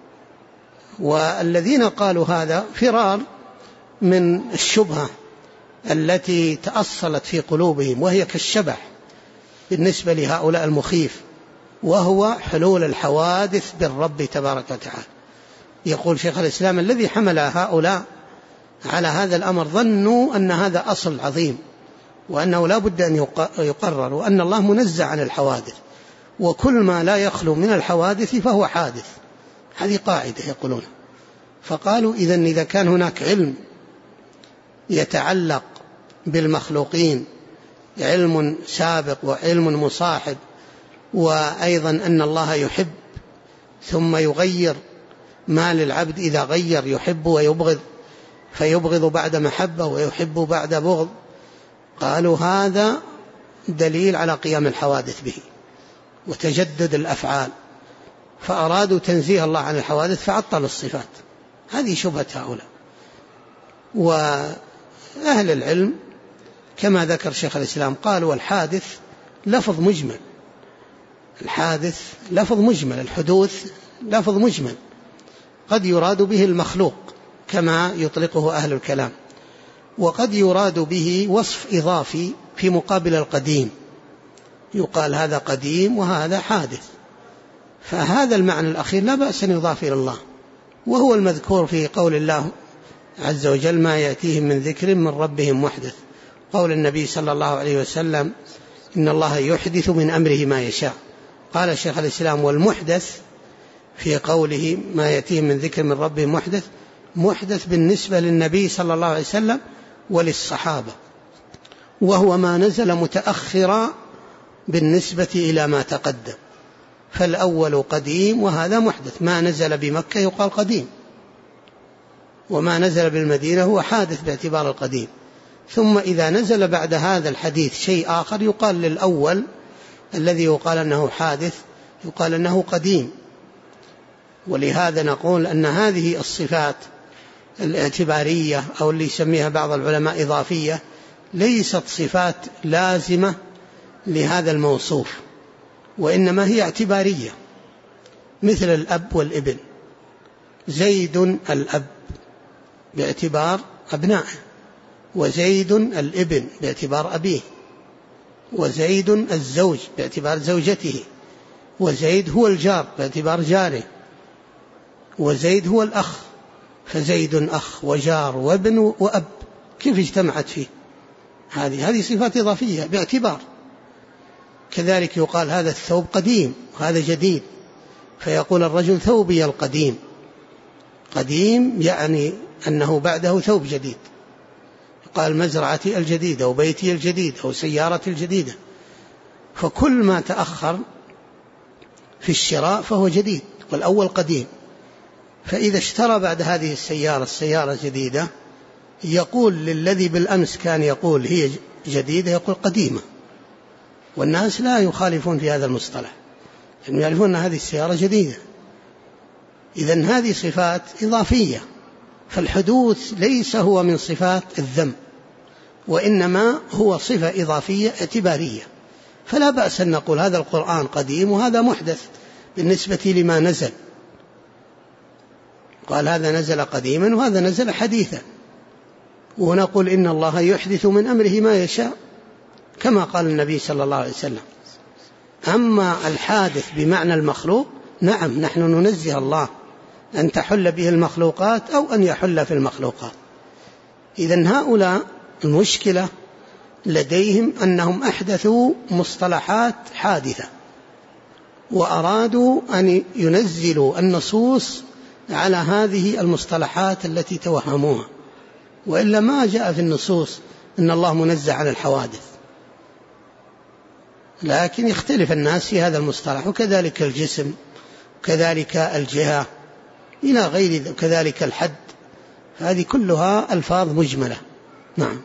والذين قالوا هذا فرار من الشبهة التي تأصلت في قلوبهم، وهي كالشبح بالنسبة لهؤلاء المخيف، وهو حلول الحوادث بالرب تبارك وتعالى. يقول شيخ الإسلام الذي حمل هؤلاء على هذا الأمر ظنوا أن هذا أصل عظيم، وأنه لا بد أن يقرر، وأن الله منزه عن الحوادث، وكل ما لا يخلو من الحوادث فهو حادث. هذه قاعدة يقولون. فقالوا إذا كان هناك علم يتعلق بالمخلوقين، علم سابق وعلم مصاحب، وأيضا أن الله يحب ثم يغير ما للعبد إذا غير، يحب ويبغض، فيبغض بعد محبة ويحب بعد بغض، قالوا هذا دليل على قيام الحوادث به وتجدد الأفعال، فأرادوا تنزيه الله عن الحوادث فعطلوا الصفات. هذه شبهة هؤلاء. وأهل العلم كما ذكر شيخ الإسلام قالوا الحادث لفظ مجمل، الحادث لفظ مجمل، الحدوث لفظ مجمل، قد يراد به المخلوق كما يطلقه أهل الكلام، وقد يراد به وصف إضافي في مقابل القديم، يقال هذا قديم وهذا حادث، فهذا المعنى الأخير لا بأس أن يضاف إلى الله، وهو المذكور في قول الله عز وجل ما يأتيهم من ذكر من ربهم محدث، قول النبي صلى الله عليه وسلم إن الله يحدث من أمره ما يشاء. قال الشيخ الإسلام والمحدث في قوله ما يأتيهم من ذكر من ربهم محدث، محدث بالنسبة للنبي صلى الله عليه وسلم وللصحابة، وهو ما نزل متأخرا بالنسبة إلى ما تقدم، فالأول قديم وهذا محدث، ما نزل بمكة يقال قديم، وما نزل بالمدينة هو حادث باعتبار القديم. ثم إذا نزل بعد هذا الحديث شيء آخر يقال للأول الذي يقال أنه حادث يقال أنه قديم. ولهذا نقول أن هذه الصفات الاعتبارية أو اللي يسميها بعض العلماء إضافية ليست صفات لازمة لهذا الموصوف، وإنما هي اعتبارية، مثل الأب والابن، زيد الأب باعتبار أبنائه، وزيد الابن باعتبار أبيه، وزيد الزوج باعتبار زوجته، وزيد هو الجار باعتبار جاره، وزيد هو الأخ، فزيد أخ وجار وابن وأب، كيف اجتمعت فيه؟ هذه صفات إضافية باعتبار. كذلك يقال هذا الثوب قديم وهذا جديد، فيقول الرجل ثوبي القديم، قديم يعني أنه بعده ثوب جديد، قال مزرعتي الجديدة أو بيتي الجديد أو سيارتي الجديدة، فكل ما تأخر في الشراء فهو جديد والأول قديم. فإذا اشترى بعد هذه السيارة جديدة يقول للذي بالأمس كان يقول هي جديدة يقول قديمة، والناس لا يخالفون في هذا المصطلح، يعني يعرفون أن هذه السيارة جديدة. إذن هذه صفات إضافية، فالحدوث ليس هو من صفات الذم، وإنما هو صفة إضافية اعتبارية، فلا بأس أن نقول هذا القرآن قديم وهذا محدث بالنسبة لما نزل، قال هذا نزل قديما وهذا نزل حديثا، ونقول إن الله يحدث من أمره ما يشاء كما قال النبي صلى الله عليه وسلم. أما الحادث بمعنى المخلوق نعم نحن ننزه الله أن تحل به المخلوقات أو أن يحل في المخلوقات. إذن هؤلاء المشكلة لديهم أنهم أحدثوا مصطلحات حادثة، وأرادوا أن ينزلوا النصوص على هذه المصطلحات التي توهموها، وإلا ما جاء في النصوص أن الله منزه عن الحوادث، لكن يختلف الناس في هذا المصطلح، وكذلك الجسم وكذلك الجهة إلى غير ذلك، وكذلك الحد، هذه كلها ألفاظ مجملة. نعم.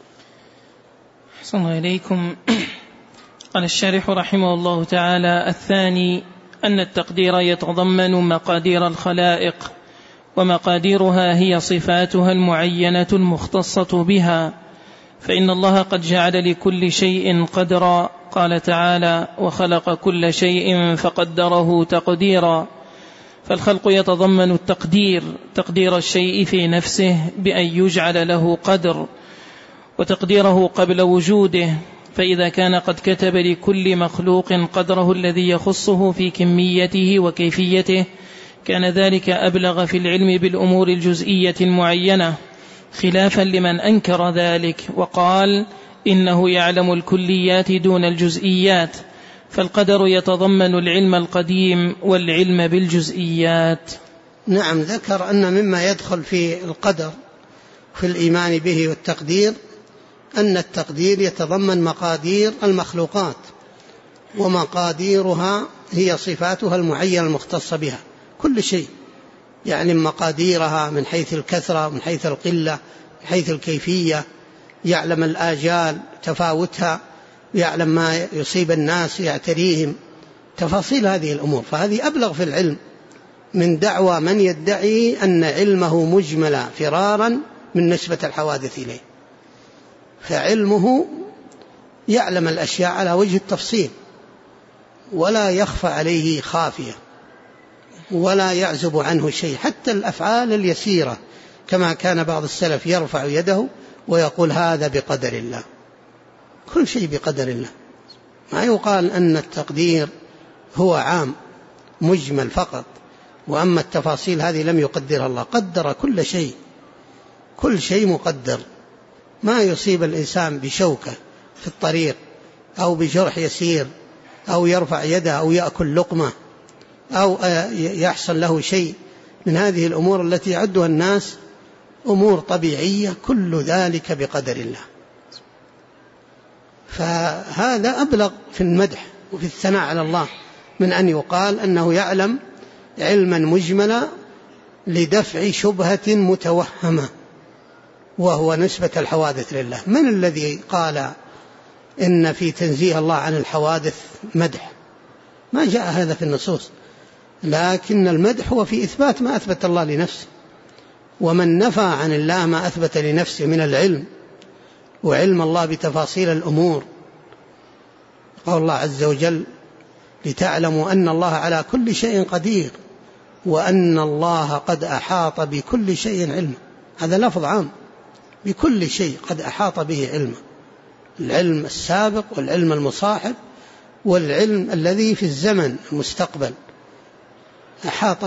أحسن الله إليكم. قال الشارح رحمه الله تعالى: الثاني أن التقدير يتضمن مقادير الخلائق، ومقاديرها هي صفاتها المعينة المختصة بها، فإن الله قد جعل لكل شيء قدرا، قال تعالى: وخلق كل شيء فقدره تقديرا. فالخلق يتضمن التقدير، تقدير الشيء في نفسه بأن يجعل له قدر، وتقديره قبل وجوده، فإذا كان قد كتب لكل مخلوق قدره الذي يخصه في كميته وكيفيته كان ذلك أبلغ في العلم بالأمور الجزئية المعينة، خلافا لمن أنكر ذلك وقال إنه يعلم الكليات دون الجزئيات، فالقدر يتضمن العلم القديم والعلم بالجزئيات. نعم، ذكر أن مما يدخل في القدر في الإيمان به والتقدير أن التقدير يتضمن مقادير المخلوقات، ومقاديرها هي صفاتها المعينة المختصة بها، كل شيء يعلم مقاديرها من حيث الكثرة، من حيث القلة، من حيث الكيفية، يعلم الآجال تفاوتها، يعلم ما يصيب الناس يعتريهم، تفاصيل هذه الأمور. فهذه أبلغ في العلم من دعوى من يدعي أن علمه مجملا فرارا من نسبة الحوادث إليه. فعلمه يعلم الأشياء على وجه التفصيل، ولا يخفى عليه خافية، ولا يعزب عنه شيء، حتى الأفعال اليسيرة، كما كان بعض السلف يرفع يده ويقول هذا بقدر الله، كل شيء بقدر الله. ما يقال أن التقدير هو عام مجمل فقط، وأما التفاصيل هذه لم يقدرها الله، قدر كل شيء، كل شيء مقدر. ما يصيب الإنسان بشوكة في الطريق أو بجرح يسير أو يرفع يده أو يأكل لقمة أو يحصل له شيء من هذه الأمور التي يعدها الناس أمور طبيعية، كل ذلك بقدر الله. فهذا أبلغ في المدح وفي الثناء على الله من أن يقال أنه يعلم علما مجملا لدفع شبهة متوهمة وهو نسبة الحوادث لله. من الذي قال إن في تنزيه الله عن الحوادث مدح؟ ما جاء هذا في النصوص، لكن المدح هو في إثبات ما أثبت الله لنفسه، ومن نفى عن الله ما أثبت لنفسه من العلم وعلم الله بتفاصيل الأمور. قال الله عز وجل لتعلموا أن الله على كل شيء قدير وأن الله قد أحاط بكل شيء علما. هذا لفظ عام، بكل شيء قد أحاط به علما، العلم السابق والعلم المصاحب والعلم الذي في الزمن المستقبل، أحاط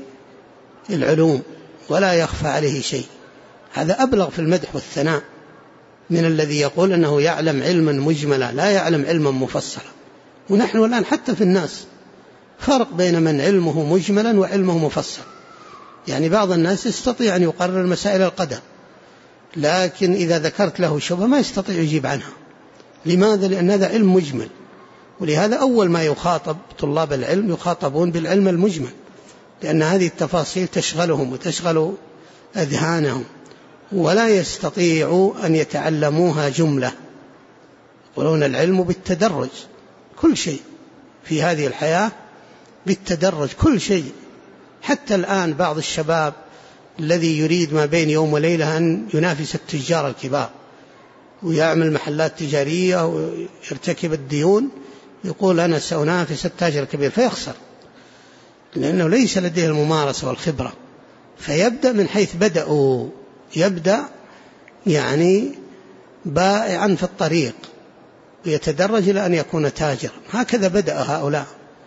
بالعلوم ولا يخفى عليه شيء. هذا أبلغ في المدح والثناء من الذي يقول أنه يعلم علما مجملا لا يعلم علما مفصلا. ونحن الآن حتى في الناس فرق بين من علمه مجملا وعلمه مفصل. يعني بعض الناس يستطيع أن يقرر مسائل القدر، لكن إذا ذكرت له شبهة ما يستطيع يجيب عنها. لماذا؟ لأن هذا علم مجمل، ولهذا أول ما يخاطب طلاب العلم يخاطبون بالعلم المجمل، لأن هذه التفاصيل تشغلهم وتشغل أذهانهم، ولا يستطيعوا أن يتعلموها جملة. يقولون العلم بالتدرج، كل شيء في هذه الحياة بالتدرج، كل شيء. حتى الآن بعض الشباب الذي يريد ما بين يوم وليلة أن ينافس التجار الكبار ويعمل محلات تجارية ويرتكب الديون، يقول أنا سأنافس التاجر الكبير، فيخسر لأنه ليس لديه الممارسة والخبرة. فيبدأ من حيث بدأوا، يبدأ يعني بائعا في الطريق ويتدرج إلى أن يكون تاجر. هكذا بدأ هؤلاء.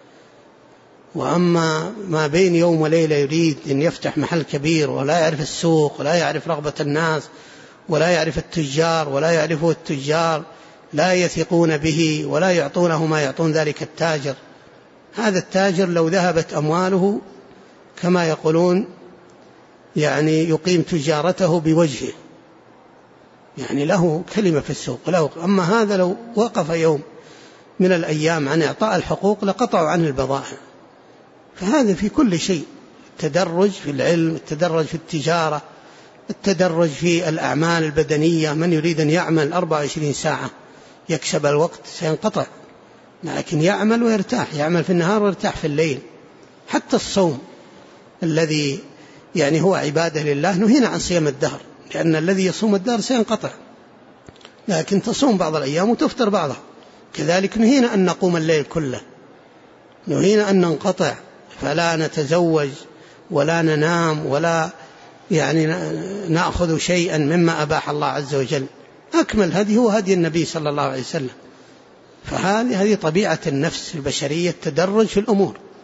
وأما ما بين يوم وليلة يريد أن يفتح محل كبير ولا يعرف السوق ولا يعرف رغبة الناس ولا يعرف التجار ولا يعرفه التجار، لا يثقون به ولا يعطونه ما يعطون ذلك التاجر. هذا التاجر لو ذهبت أمواله كما يقولون يعني يقيم تجارته بوجهه، يعني له كلمة في السوق له. أما هذا لو وقف يوم من الأيام عن إعطاء الحقوق لقطعوا عنه البضائع. فهذا في كل شيء، التدرج في العلم، التدرج في التجارة، التدرج في الأعمال البدنية. من يريد أن يعمل 24 ساعة يكسب الوقت سينقطع، لكن يعمل ويرتاح، يعمل في النهار ويرتاح في الليل. حتى الصوم الذي يعني هو عبادة لله نهينا عن صيام الدهر، لأن الذي يصوم الدهر سينقطع، لكن تصوم بعض الأيام وتفطر بعضها. كذلك نهينا أن نقوم الليل كله، نهينا أن ننقطع، فلا نتزوج ولا ننام ولا يعني نأخذ شيئا مما أباح الله عز وجل. أكمل هدي هو هدي النبي صلى الله عليه وسلم. فهذه طبيعة النفس البشرية، التدرج في الأمور.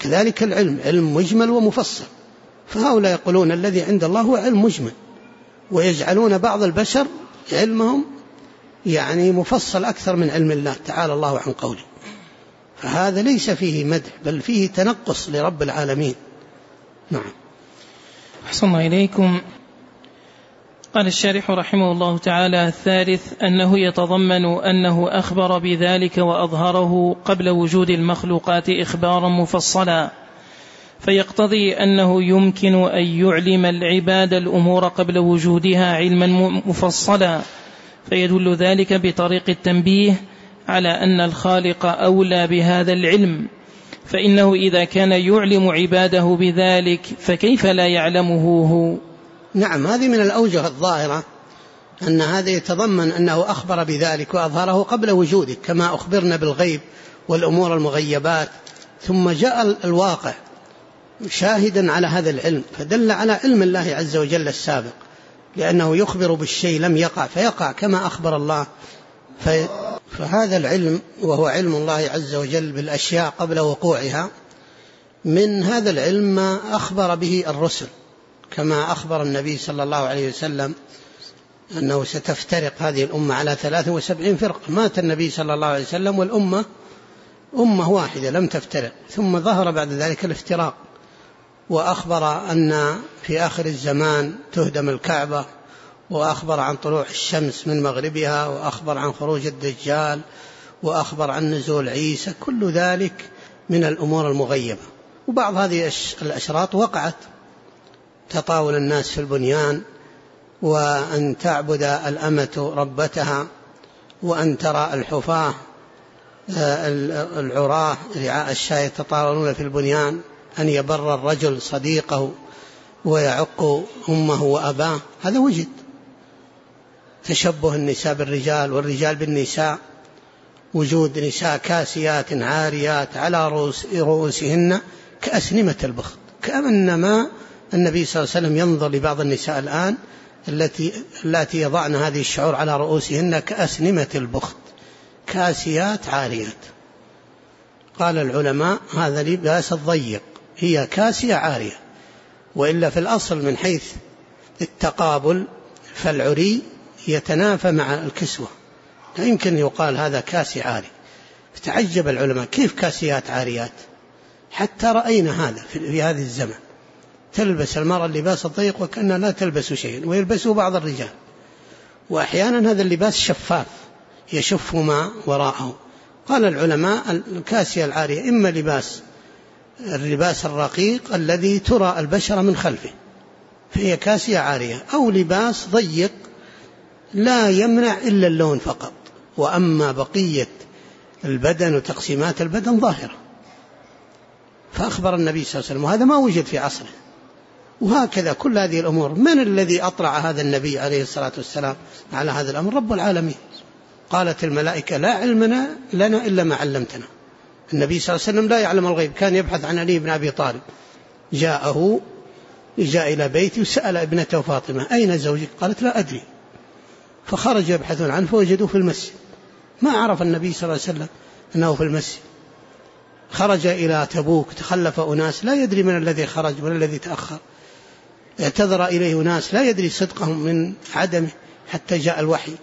وكذلك العلم علم مجمل ومفصل، فهؤلاء يقولون الذي عند الله هو علم مجمل، ويجعلون بعض البشر علمهم يعني مفصل أكثر من علم الله تعالى الله عن قوله، فهذا ليس فيه مدح بل فيه تنقص لرب العالمين. نعم. أحسن الله إليكم. قال الشارح رحمه الله تعالى: الثالث أنه يتضمن أنه أخبر بذلك وأظهره قبل وجود المخلوقات إخبارا مفصلا، فيقتضي أنه يمكن أن يعلم العباد الأمور قبل وجودها علما مفصلا، فيدل ذلك بطريق التنبيه على أن الخالق أولى بهذا العلم، فإنه إذا كان يعلم عباده بذلك فكيف لا يعلمه هو؟ نعم، هذه من الأوجه الظاهرة أن هذا يتضمن أنه أخبر بذلك وأظهره قبل وجوده، كما أخبرنا بالغيب والأمور المغيبات، ثم جاء الواقع شاهدا على هذا العلم، فدل على علم الله عز وجل السابق، لأنه يخبر بالشيء لم يقع فيقع كما أخبر الله. فهذا العلم وهو علم الله عز وجل بالأشياء قبل وقوعها، من هذا العلم ما أخبر به الرسل، كما أخبر النبي صلى الله عليه وسلم أنه ستفترق هذه الأمة على 73 فرقة. مات النبي صلى الله عليه وسلم والأمة أمة واحدة لم تفترق، ثم ظهر بعد ذلك الافتراق، وأخبر أن في آخر الزمان تهدم الكعبة، وأخبر عن طلوع الشمس من مغربها، وأخبر عن خروج الدجال، وأخبر عن نزول عيسى، كل ذلك من الأمور المغيبة. وبعض هذه الأشراط وقعت: تطاول الناس في البنيان، وأن تعبد الأمة ربتها، وأن ترى الحفاة العراة رعاء الشاة يتطاولون في البنيان، أن يبر الرجل صديقه ويعق أمه وأباه، هذا وجد. تشبه النساء بالرجال والرجال بالنساء، وجود نساء كاسيات عاريات على رؤوسهن كأسنمة البخت، كأنما النبي صلى الله عليه وسلم ينظر لبعض النساء الآن التي يضعن هذه الشعور على رؤوسهن كأسنمة البخت، كاسيات عاريات. قال العلماء هذا لباس الضيق، هي كاسية عارية، وإلا في الأصل من حيث التقابل فالعري يتنافى مع الكسوة، لا يمكن يقال هذا كاسي عاري. فتعجب العلماء كيف كاسيات عاريات، حتى رأينا هذا في هذا الزمن، تلبس المرأة اللباس الضيق وكأنها لا تلبس شيئا، ويلبسه بعض الرجال، وأحيانا هذا اللباس شفاف يشف ما وراءه. قال العلماء الكاسية العارية إما اللباس الرقيق الذي ترى البشرة من خلفه فهي كاسية عارية، أو لباس ضيق لا يمنع إلا اللون فقط، وأما بقية البدن وتقسيمات البدن ظاهرة. فأخبر النبي صلى الله عليه وسلم، وهذا ما وجد في عصره. وهكذا كل هذه الأمور، من الذي أطلع هذا النبي عليه الصلاة والسلام على هذا الأمر؟ رب العالمين. قالت الملائكة لا علم لنا إلا ما علمتنا. النبي صلى الله عليه وسلم لا يعلم الغيب، كان يبحث عن علي بن أبي طالب، جاء إلى بيتي وسأل ابنته فاطمة أين زوجك؟ قالت لا أدري، فخرج يبحثون عنه فوجدوه في المسجد، ما عرف النبي صلى الله عليه وسلم أنه في المسجد. خرج إلى تبوك، تخلف أناس لا يدري من الذي خرج ولا الذي تأخر، اعتذر إليه ناس لا يدري صدقهم من عدمه حتى جاء الوحي.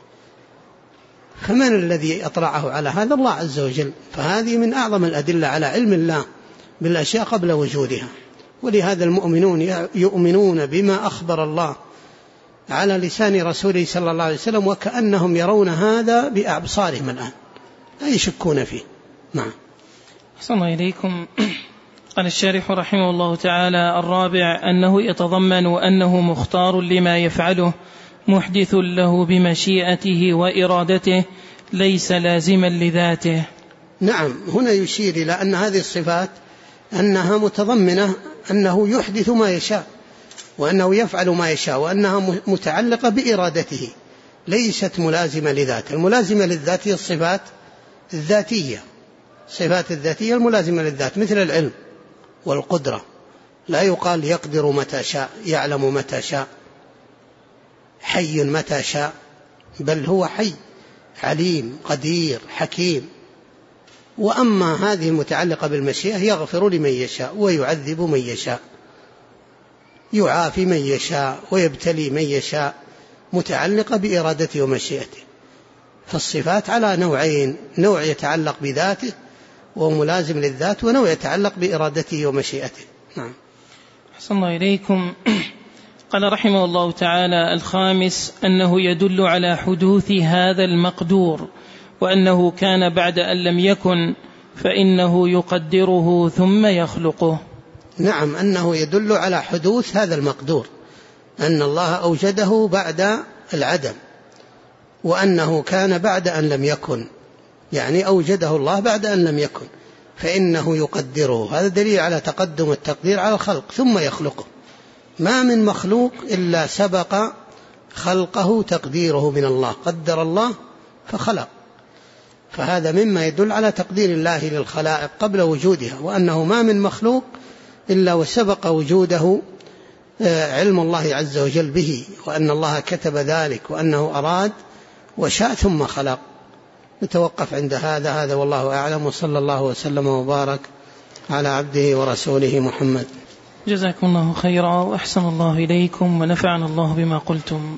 فمن الذي أطلعه على هذا؟ الله عز وجل. فهذه من أعظم الأدلة على علم الله بالأشياء قبل وجودها. ولهذا المؤمنون يؤمنون بما أخبر الله على لسان رسوله صلى الله عليه وسلم، وكأنهم يرون هذا بأبصارهم الآن، لا يشكون فيه. نعم. أحسن الله إليكم. قال الشارح رحمه الله تعالى: الرابع أنه يتضمن أنه مختار لما يفعله، محدث له بمشيئته وإرادته، ليس لازما لذاته. نعم، هنا يشير إلى أن هذه الصفات أنها متضمنة أنه يحدث ما يشاء، وأنه يفعل ما يشاء، وأنها متعلقة بإرادته، ليست ملازمة لذاته. الملازمة للذات هي الصفات الذاتية، الصفات الذاتية الملازمة للذات، مثل العلم والقدرة، لا يقال يقدر متى شاء، يعلم متى شاء، حي متى شاء، بل هو حي عليم قدير حكيم. وأما هذه المتعلقة بالمشيئة يغفر لمن يشاء ويعذب من يشاء، يعافي من يشاء ويبتلي من يشاء، متعلقة بإرادته ومشيئته. فالصفات على نوعين: نوع يتعلق بذاته وهو ملازم للذات، ونوع يتعلق بإرادته ومشيئته. نعم. أحسن الله إليكم. قال رحمه الله تعالى: الخامس أنه يدل على حدوث هذا المقدور، وأنه كان بعد أن لم يكن فإنه يقدره ثم يخلقه. نعم، أنه يدل على حدوث هذا المقدور، أن الله أوجده بعد العدم، وأنه كان بعد أن لم يكن، يعني أوجده الله بعد أن لم يكن، فإنه يقدره. هذا دليل على تقدم التقدير على الخلق ثم يخلقه. ما من مخلوق إلا سبق خلقه تقديره من الله، قدر الله فخلق. فهذا مما يدل على تقدير الله للخلائق قبل وجودها، وأنه ما من مخلوق إلا وسبق وجوده علم الله عز وجل به، وأن الله كتب ذلك، وأنه أراد وشاء ثم خلق. نتوقف عند هذا والله أعلم، وصلى الله وسلم وبارك على عبده ورسوله محمد. جزاكم الله خيرا، وأحسن الله إليكم، ونفعنا الله بما قلتم.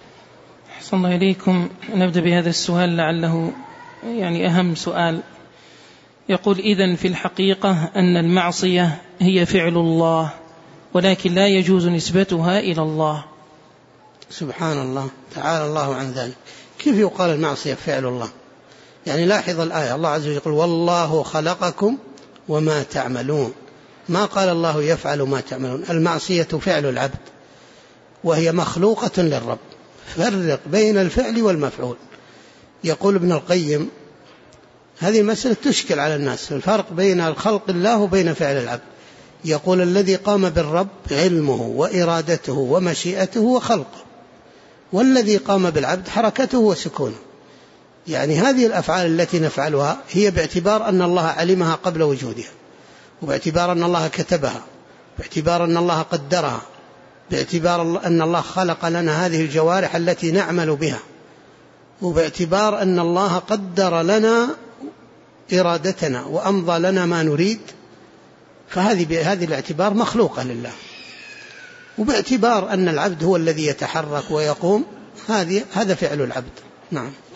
أحسن الله إليكم. نبدأ بهذا السؤال لعله يعني أهم سؤال. يقول: إذن في الحقيقة أن المعصية هي فعل الله، ولكن لا يجوز نسبتها إلى الله. سبحان الله، تعالى الله عن ذلك. كيف يقال المعصية فعل الله؟ يعني لاحظ الآية، الله عز وجل يقول: والله خلقكم وما تعملون. ما قال الله يفعل ما تعملون. المعصية فعل العبد وهي مخلوقة للرب. فرق بين الفعل والمفعول. يقول ابن القيم: هذه المسألة تشكل على الناس، الفرق بين الخلق الله وبين فعل العبد. يقول: الذي قام بالرب علمه وإرادته ومشيئته وخلقه، والذي قام بالعبد حركته وسكونه. يعني هذه الأفعال التي نفعلها هي باعتبار أن الله علمها قبل وجودها، وباعتبار أن الله كتبها، باعتبار أن الله قدرها، باعتبار أن الله خلق لنا هذه الجوارح التي نعمل بها، وباعتبار أن الله قدر لنا إرادتنا وأمضى لنا ما نريد. فهذه بهذه الاعتبار مخلوقة لله. وباعتبار أن العبد هو الذي يتحرك ويقوم، هذا فعل العبد. نعم.